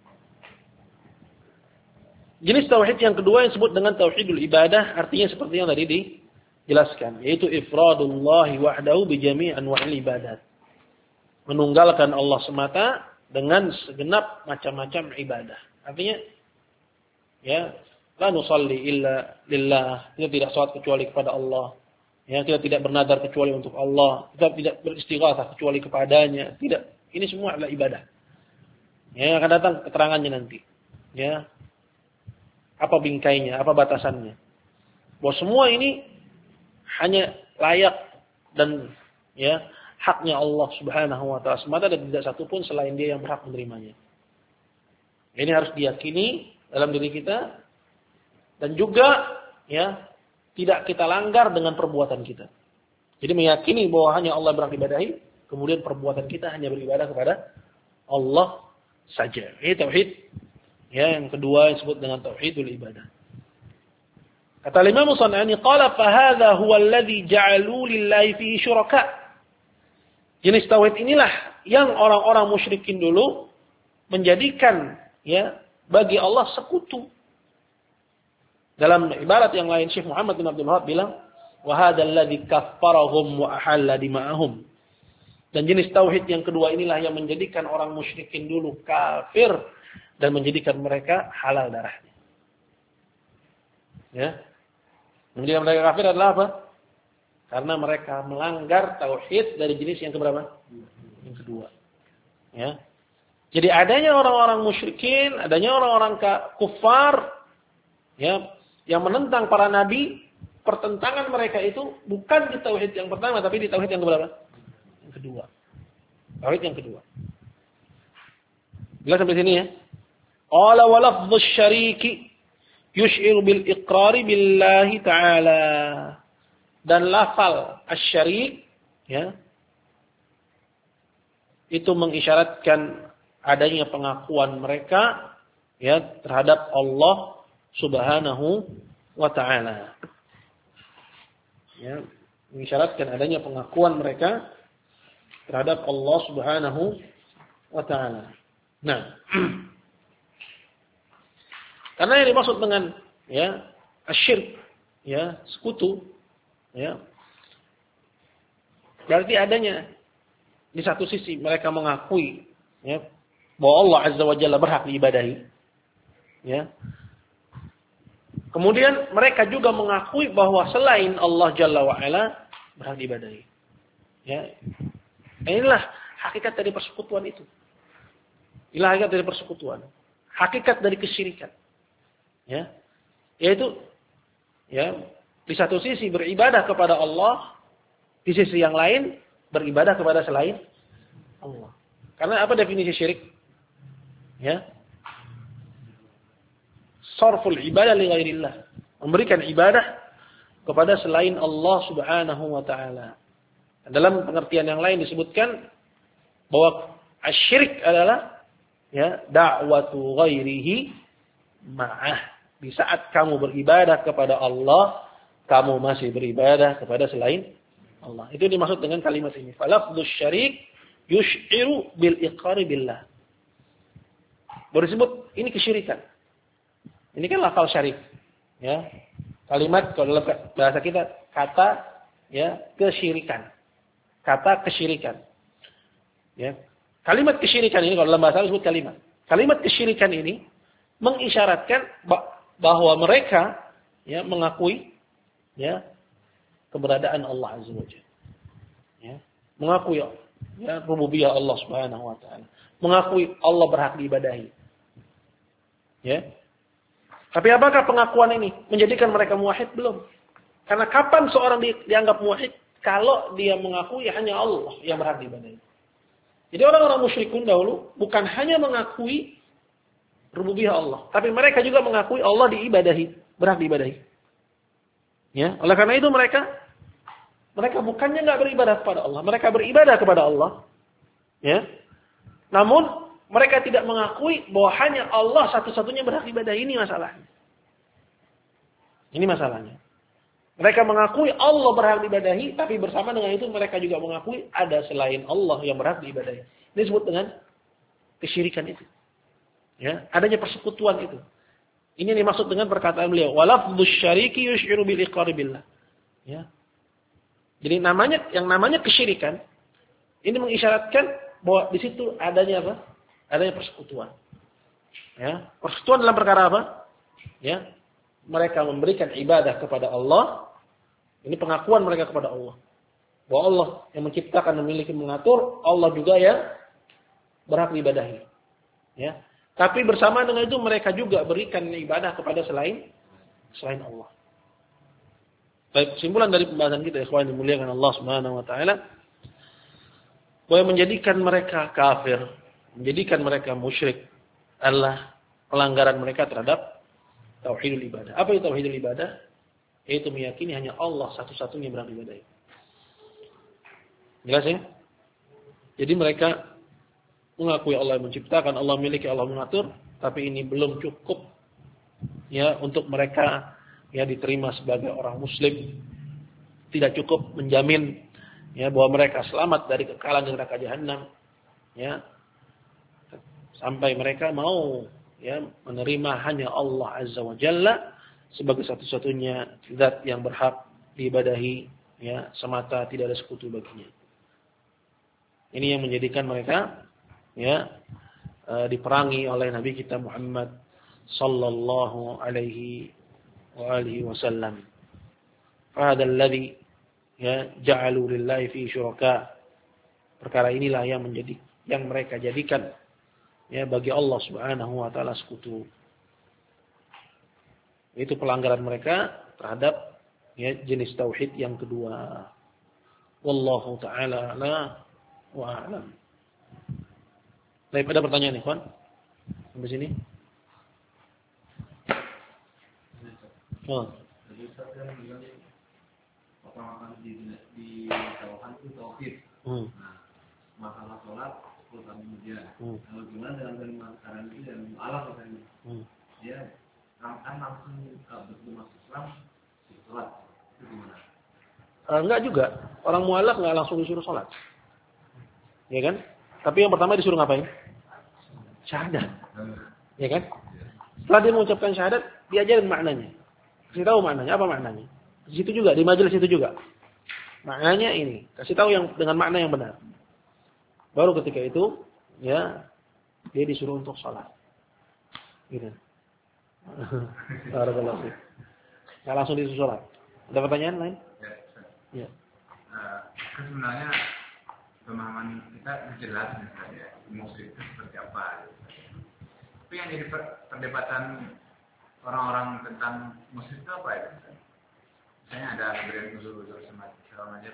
Jenis tauhid yang kedua yang disebut dengan tauhidul ibadah, artinya seperti yang tadi dijelaskan, yaitu ifradullahi wahdahu bi jami' anwa'il ibadat. Menunggalkan Allah semata dengan segenap macam-macam ibadah. Artinya ya, la nusalli illa lillah, kita tidak salat kecuali kepada Allah. Ya, kita tidak bernadar kecuali untuk Allah, kita tidak beristighatsah kecuali kepadanya. Tidak, ini semua adalah ibadah. Ya, akan datang keterangannya nanti. Ya. Apa bingkainya, apa batasannya. Bahwa semua ini hanya layak dan ya haknya Allah Subhanahu wa taala semata, dan tidak satu pun selain Dia yang berhak menerimanya. Ini harus diyakini dalam diri kita, dan juga ya tidak kita langgar dengan perbuatan kita. Jadi meyakini bahwa hanya Allah berhak ibadahi, kemudian perbuatan kita hanya beribadah kepada Allah saja. Ini tauhid ya yang kedua yang disebut dengan tauhidul ibadah. Kata Imam San'ani, qala fa hadza huwa alladhi ja'alu lillahi fihi syuraka. Jenis tauhid inilah yang orang-orang musyrikin dulu menjadikan ya bagi Allah sekutu. Dalam ibarat yang lain, Syekh Muhammad bin Abdul Wahab bilang, wa hadzal ladzi kaffarahum wa ahalla dima'ahum. Dan jenis tauhid yang kedua inilah yang menjadikan orang musyrikin dulu kafir dan menjadikan mereka halal darahnya. Ya. Menjadikan mereka kafir adalah apa? Karena mereka melanggar tauhid dari jenis yang keberapa? Yang kedua. Ya. Jadi adanya orang-orang musyrikin, adanya orang-orang kufar ya, yang menentang para nabi, pertentangan mereka itu bukan di tauhid yang pertama, tapi di tauhid yang keberapa? Yang kedua. Tauhid yang kedua. Jelas sampai sini ya? Qala wa lafdhu syariki yush'iru bil iqrari billahi ta'ala. Dan lafal asy-syarik ya itu mengisyaratkan adanya pengakuan mereka ya terhadap Allah Subhanahu wa ta'ala. Ya, mengisyaratkan adanya pengakuan mereka terhadap Allah Subhanahu wa ta'ala. Nah, karena yang dimaksud dengan ya asyirk ya sekutu ya berarti adanya di satu sisi mereka mengakui ya bahwa Allah Azza wa Jalla berhak diibadahi ya. Kemudian mereka juga mengakui bahwa selain Allah Jalla wa Ala berhak diibadahi. Ya. Inilah hakikat dari persekutuan itu. Inilah hakikat dari persekutuan. Hakikat dari kesyirikan. Ya. Yaitu ya, di satu sisi beribadah kepada Allah, di sisi yang lain beribadah kepada selain Allah. Karena apa definisi syirik? Ya. Sarful ibadah li ghairillah. Memberikan ibadah kepada selain Allah Subhanahu wa taala. Dalam pengertian yang lain disebutkan bahwa asyirik adalah ya da'watu ghairihi ma'ah. Di saat kamu beribadah kepada Allah, kamu masih beribadah kepada selain Allah. Itu dimaksud dengan kalimat ini. Falafdhus syarik yush'iru bil iqrari billah. Baru disebut ini kesyirikan. Ini kan lafal syarik. Ya. Kalimat kalau dalam bahasa kita kata ya kesyirikan. Kata kesyirikan. Ya. Kalimat kesyirikan ini kalau dalam bahasa disebut kalimat. Kalimat kesyirikan ini mengisyaratkan bahwa mereka ya mengakui ya keberadaan Allah Azza wa Jalla. Ya. Mengakui ya rububiyah Allah Subhanahu wa taala. Mengakui Allah berhak diibadahi. Ya. Tapi apakah pengakuan ini menjadikan mereka muwahhid? Belum. Karena kapan seorang di, dianggap muwahhid? Kalau dia mengakui hanya Allah yang berhak diibadahi. Jadi orang-orang musyrikun dahulu bukan hanya mengakui rububiyah Allah, tapi mereka juga mengakui Allah diibadahi, berhak diibadahi. Ya, oleh karena itu mereka mereka bukannya enggak beribadah kepada Allah, mereka beribadah kepada Allah. Ya. Namun mereka tidak mengakui bahwa hanya Allah satu-satunya berhak ibadah. Ini masalahnya. Ini masalahnya. Mereka mengakui Allah berhak diibadahi, tapi bersama dengan itu mereka juga mengakui ada selain Allah yang berhak diibadahi. Ini disebut dengan kesyirikan itu. Ya, adanya persekutuan itu. Ini yang dimaksud dengan perkataan beliau, walafdhus syariki yush'iru bil iqrari billah. Ya. Jadi namanya yang namanya kesyirikan ini mengisyaratkan bahwa di situ adanya apa? Adanya persekutuan. Ya, persekutuan dalam perkara apa? Ya, mereka memberikan ibadah kepada Allah. Ini pengakuan mereka kepada Allah. Bahwa Allah yang menciptakan, memiliki, mengatur, Allah juga yang berhak diibadahi. Ya. Tapi bersama dengan itu mereka juga berikan ibadah kepada selain selain Allah. Baik, kesimpulan dari pembahasan kita, ikhwan yang dimuliakan Allah Subhanahu wa taala, bahwa menjadikan mereka kafir, menjadikan mereka musyrik adalah pelanggaran mereka terhadap tauhidul ibadah. Apa itu tauhidul ibadah? Yaitu meyakini hanya Allah satu-satunya berhak diibadahi. Jelas ya? Jadi mereka mengakui Allah yang menciptakan, Allah memiliki, Allah mengatur, tapi ini belum cukup ya untuk mereka ya diterima sebagai orang muslim. Tidak cukup menjamin ya bahwa mereka selamat dari kekalahan di neraka jahanam. Ya. Sampai mereka mau ya menerima hanya Allah Azza wa Jalla sebagai satu-satunya zat yang berhak diibadahi ya semata, tidak ada sekutu baginya. Ini yang menjadikan mereka ya uh, diperangi oleh Nabi kita Muhammad sallallahu alaihi wa alihi wasallam. Fahadha alladhi ya ja'alu lillahi fi syuraka. Perkara inilah yang menjadi yang mereka jadikan ya bagi Allah Subhanahu wa taala sekutu. Itu pelanggaran mereka terhadap ya jenis tauhid yang kedua. Wallahu taala ala wa a'lam. Baik, ada pertanyaan nih, Ikhwan? Sampai sini? Oh. Jadi Ustaz kan bilang pertama di di Tauhan itu tauhid. Hmm. Nah, masalah sholat urusan kemudian. Hmm. Lalu gimana dengan kalimat sekarang ini dan mu'alaf katanya? Hmm. Dia kan langsung uh, betul masuk Islam di sholat. Itu gimana? Uh, enggak juga. Orang mu'alaf enggak langsung disuruh sholat. Ya kan? Tapi yang pertama disuruh ngapain? Syahadat. Ya kan? Setelah dia mengucapkan syahadat, diajarin maknanya. Kasih tahu maknanya, apa maknanya? Di situ juga, di majelis itu juga. Maknanya ini, kasih tahu yang dengan makna yang benar. Baru ketika itu, ya, dia disuruh untuk sholat. Gitu. Barakallahu fiik. Enggak langsung disuruh sholat. Ada pertanyaan lain? Ya. Ya. Uh, sebenarnya pemahaman kita jelas misalnya musyrik itu seperti apa. Tapi yang jadi perdebatan orang-orang tentang musyrik itu apa ya? Misalnya ada pemberian usul-usul segala macam.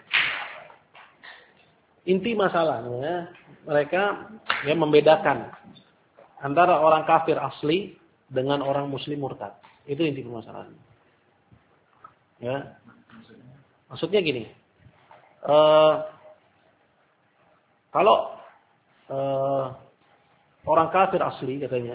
Inti masalahnya mereka ya membedakan antara orang kafir asli dengan orang muslim murtad. Itu inti permasalahan. Ya. Maksudnya gini. Uh, kalau uh, orang kafir asli katanya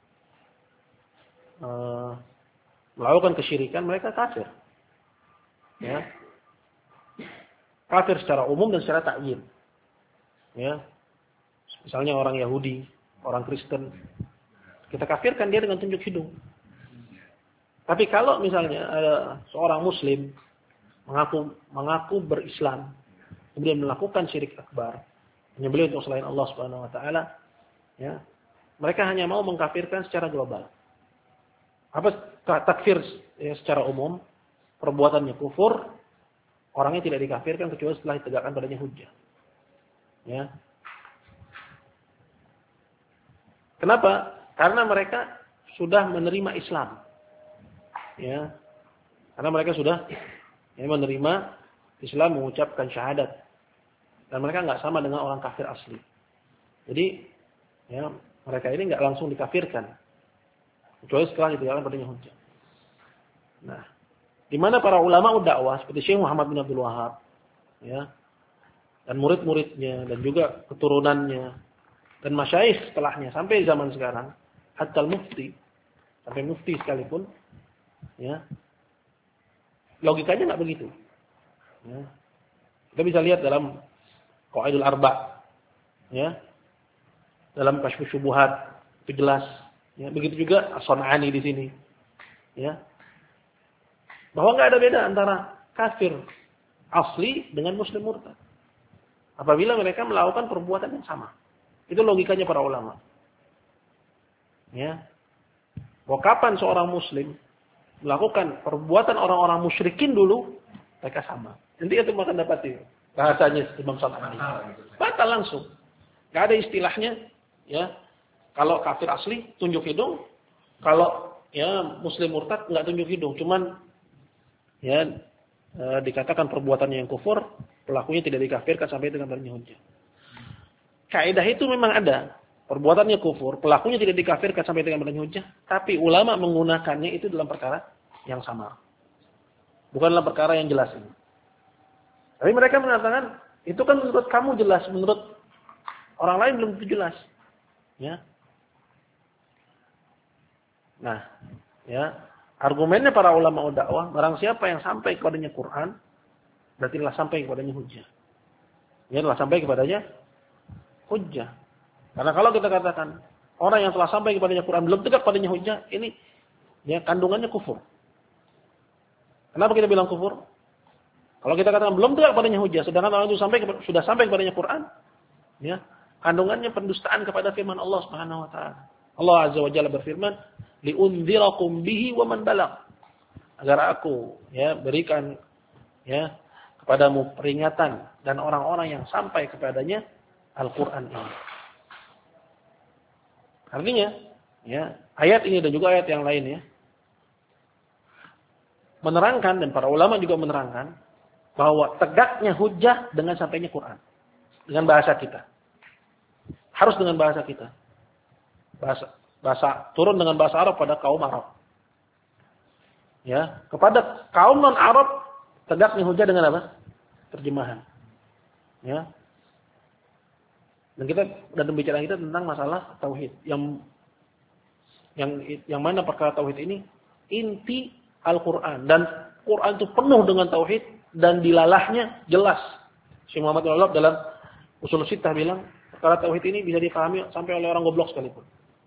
uh, melakukan kesyirikan, mereka kafir. Ya. Kafir secara umum dan secara ta'yin. Ya. Misalnya orang Yahudi, orang Kristen, kita kafirkan dia dengan tunjuk hidung. Tapi kalau misalnya ada seorang muslim mengaku mengaku berislam, kemudian melakukan syirik akbar, menyembelih untuk selain Allah Subhanahu wa taala, ya. Mereka hanya mau mengkafirkan secara global. Apa takfir ya, secara umum? Perbuatannya kufur, orangnya tidak dikafirkan kecuali setelah ditegakkan padanya hujjah. Ya. Kenapa? Karena mereka sudah menerima Islam. Ya. Karena mereka sudah ya, menerima Islam, mengucapkan syahadat. Dan mereka nggak sama dengan orang kafir asli. Jadi, ya, mereka ini nggak langsung dikafirkan. Kecuali setelah ditegakkan padanya hujjah. Nah, di mana para ulama dakwah seperti Syekh Muhammad bin Abdul Wahab, ya, dan murid-muridnya dan juga keturunannya dan masyayikh setelahnya sampai zaman sekarang, hatta mufti, sampai mufti sekalipun, ya, logikanya nggak begitu. Ya. Kita bisa lihat dalam Qawaidul Arba', ya, dalam Kasyfus Syubuhat itu jelas. Ya. Begitu juga As-Sun'ani di sini, ya. Bahwa nggak ada beda antara kafir asli dengan muslim murtad. Apabila mereka melakukan perbuatan yang sama. Itu logikanya para ulama. Ya. Bahwa kapan seorang muslim melakukan perbuatan orang-orang musyrikin dulu, mereka sama. Nanti itu akan dapati bahasanya Imam Syafi'i. Batal langsung. Nggak ada istilahnya, ya. Kalau kafir asli tunjuk hidung, kalau ya muslim murtad nggak tunjuk hidung, cuman ya, e, dikatakan perbuatannya yang kufur, pelakunya tidak dikafirkan sampai dengan padanya hujjah. Kaidah itu memang ada. Perbuatannya kufur, pelakunya tidak dikafirkan sampai dengan padanya hujjah, tapi ulama menggunakannya itu dalam perkara yang sama. Bukan dalam perkara yang jelas ini. Tapi mereka mengatakan, itu kan menurut kamu jelas, menurut orang lain belum tentu jelas. Ya. Nah, ya. Argumennya para ulama dakwah, barang siapa yang sampai kepadanya Quran, berarti telah sampai kepadanya hujjah. Ya, telah sampai kepadanya hujjah. Karena kalau kita katakan, orang yang telah sampai kepadanya Quran belum tegak padanya hujjah, ini ya kandungannya kufur. Kenapa kita bilang kufur? Kalau kita katakan belum tegak padanya hujjah, sedangkan orang itu sampai sudah sampai kepadanya Quran, ya, kandungannya pendustaan kepada firman Allah Subhanahu wa taala. Allah Azza wa Jalla berfirman, liunzirakum bihi wa man balagh, agar aku ya berikan ya kepadamu peringatan dan orang-orang yang sampai kepadanya Al-Qur'an ini. Artinya ya ayat ini dan juga ayat yang lain ya menerangkan, dan para ulama juga menerangkan bahwa tegaknya hujjah dengan sampainya Quran, dengan bahasa kita. Harus dengan bahasa kita. Bahasa bahasa turun dengan bahasa Arab pada kaum Arab. Ya, kepada kaum non-Arab tegaknya hujah dengan apa? Terjemahan. Ya. Dan kita dan pembicaraan kita tentang masalah tauhid. Yang yang yang mana perkara tauhid ini inti Al-Qur'an, dan Quran itu penuh dengan tauhid dan dilalahnya jelas. Syekh Muhammad bin Wahab dalam Ushul Sittah bilang, perkara tauhid ini bisa dipahami sampai oleh orang goblok sekalipun.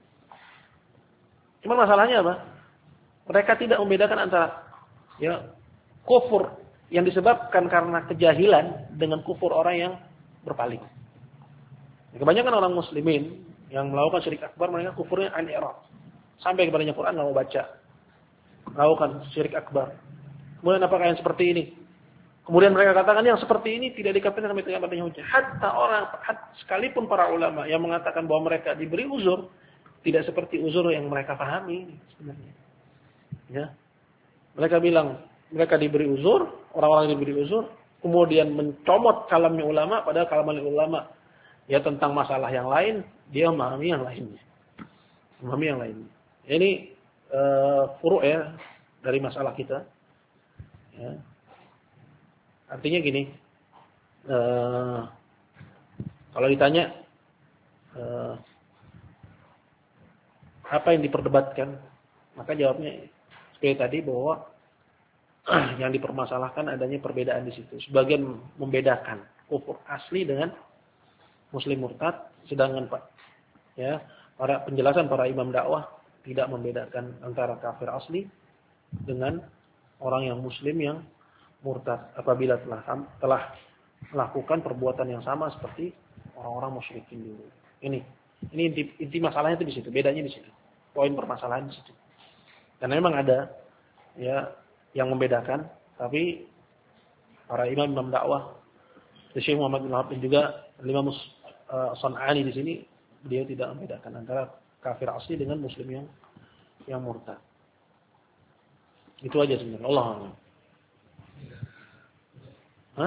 Cuma masalahnya apa? Mereka tidak membedakan antara ya kufur yang disebabkan karena kejahilan dengan kufur orang yang berpaling. Kebanyakan orang muslimin yang melakukan syirik akbar, mereka kufurnya an-i'rad. Sampai kepadanya Quran nggak mau baca. Melakukan syirik akbar. Kemudian apakah yang seperti ini? Kemudian mereka katakan yang seperti ini tidak dikatakan sampai dengan adanya hujah. Hatta orang, hat, sekalipun para ulama yang mengatakan bahwa mereka diberi uzur, tidak seperti uzur yang mereka pahami sebenarnya. Ya. Mereka bilang mereka diberi uzur, orang-orang yang diberi uzur, kemudian mencomot kalamnya ulama, padahal kalamnya ulama ya tentang masalah yang lain, dia memahami yang lainnya. Memahami yang lainnya. Ini uh, furu' ya dari masalah kita. Ya. Artinya gini, uh, kalau ditanya uh, apa yang diperdebatkan, maka jawabnya seperti tadi bahwa yang dipermasalahkan adanya perbedaan di situ. Sebagian membedakan kufur asli dengan muslim murtad, sedangkan Pak ya para penjelasan para imam dakwah tidak membedakan antara kafir asli dengan orang yang muslim yang murtad apabila telah telah melakukan perbuatan yang sama seperti orang-orang musyrikin dulu. Ini ini inti, inti masalahnya itu di situ, bedanya di situ. Poin permasalahan di situ. Karena memang ada ya yang membedakan, tapi para imam-imam dakwah, Syekh Muhammad bin Wahab dan juga Imam uh, San'ani di sini, beliau tidak membedakan antara kafir asli dengan muslim yang yang murtad. Itu aja sebenarnya. Allah a'lam. Hah?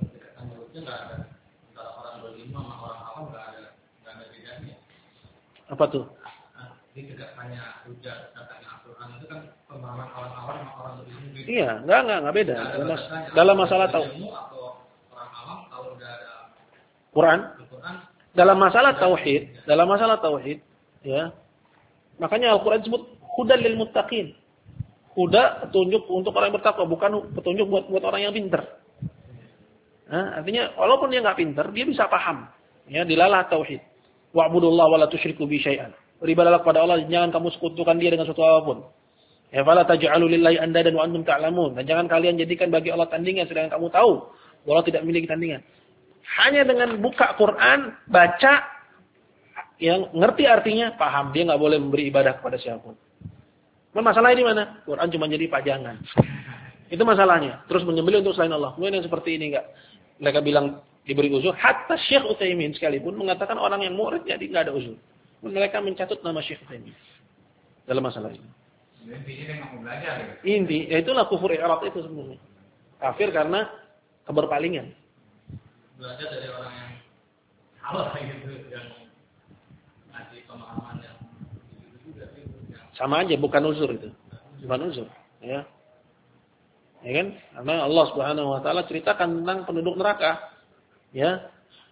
Apa tuh? Jadi tidak hanya hujah datangnya Al-Quran itu kan pemahaman orang-awam sama orang berilmu. Iya, enggak enggak enggak beda. Nah, dalam, mas dalam masalah tauhid. Orang awam kalau udah ada Quran. Al-Quran dalam masalah tauhid, dalam masalah tauhid, ya. Makanya Al-Quran disebut hudan lil muttaqin. Huda petunjuk untuk orang yang bertakwa, bukan petunjuk buat buat orang yang pintar. Nah, artinya walaupun dia enggak pintar, dia bisa paham. Ya, dilalah tauhid. Wa'budullaha wa la tusyriku bi syai'an. Beribadahlah kepada Allah, jangan kamu sekutukan dia dengan sesuatu apapun. Ya fala taj'alu lillahi andadan wa antum ta'lamun. Dan jangan kalian jadikan bagi Allah tandingan sedangkan kamu tahu bahwa Allah tidak memiliki tandingan. Hanya dengan buka Quran, baca, yang ngerti artinya, paham. Dia nggak boleh memberi ibadah kepada siapapun. Masalahnya di mana? Quran cuma jadi pajangan. Itu masalahnya. Terus menyembelih untuk selain Allah. Kemudian yang seperti ini enggak. Mereka bilang diberi uzur. Hatta Syekh Utsaimin sekalipun mengatakan orang yang murid jadi nggak ada uzur. Mereka mencatut nama Syekh Utsaimin dalam masalah ini. Intinya dia nggak mau belajar. Ya? Inti, ya itulah kufur i'rad itu sebenarnya. Kafir karena keberpalingan. Belajar dari orang yang salah gitu, yang ngasih pemahaman yang juga gitu. Sama aja, bukan uzur itu, bukan uzur, ya. Ya kan? Karena Allah Subhanahu Wa Taala ceritakan tentang penduduk neraka, ya.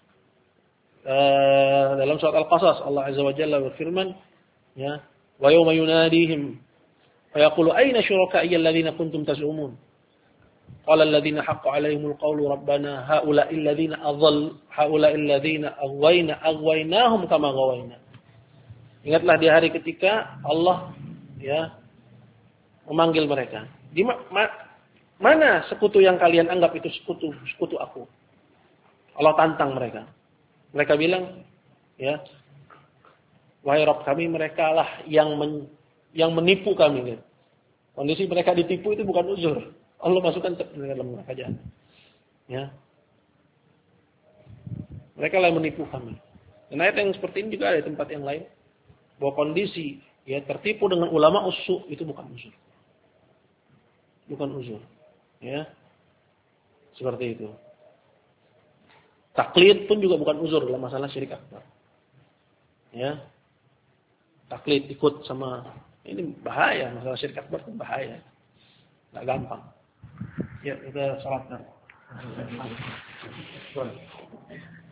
Uh, dalam surat Al-Qasas Allah Azza wa Jalla berfirman, ya, wa yawma yunadihim fa yaqulu ayna syuraka'i alladziina kuntum taz'umun qala alladziina haqqa 'alaihimul qawlu rabbana haula'i alladziina adhall haula'i alladziina aghwayna aghwaynahum kama ghawayna. Ingatlah di hari ketika Allah ya memanggil mereka. Di ma ma mana sekutu yang kalian anggap itu sekutu sekutu aku? Allah tantang mereka. Mereka bilang, ya, wahai Rabb kami, mereka lah yang men, yang menipu kami. Gitu. Kondisi mereka ditipu itu bukan uzur. Allah masukkan ke dalam neraka jahanam. Ya. Mereka lah yang menipu kami. Dan ayat yang seperti ini juga ada di tempat yang lain. Bahwa kondisi ya tertipu dengan ulama usu itu bukan uzur. Bukan uzur. Ya. Seperti itu. Taklid pun juga bukan uzur dalam masalah syirik akbar. Ya. Taklid ikut sama ini bahaya, masalah syirik akbar itu bahaya. Enggak gampang. Ya, kita salat.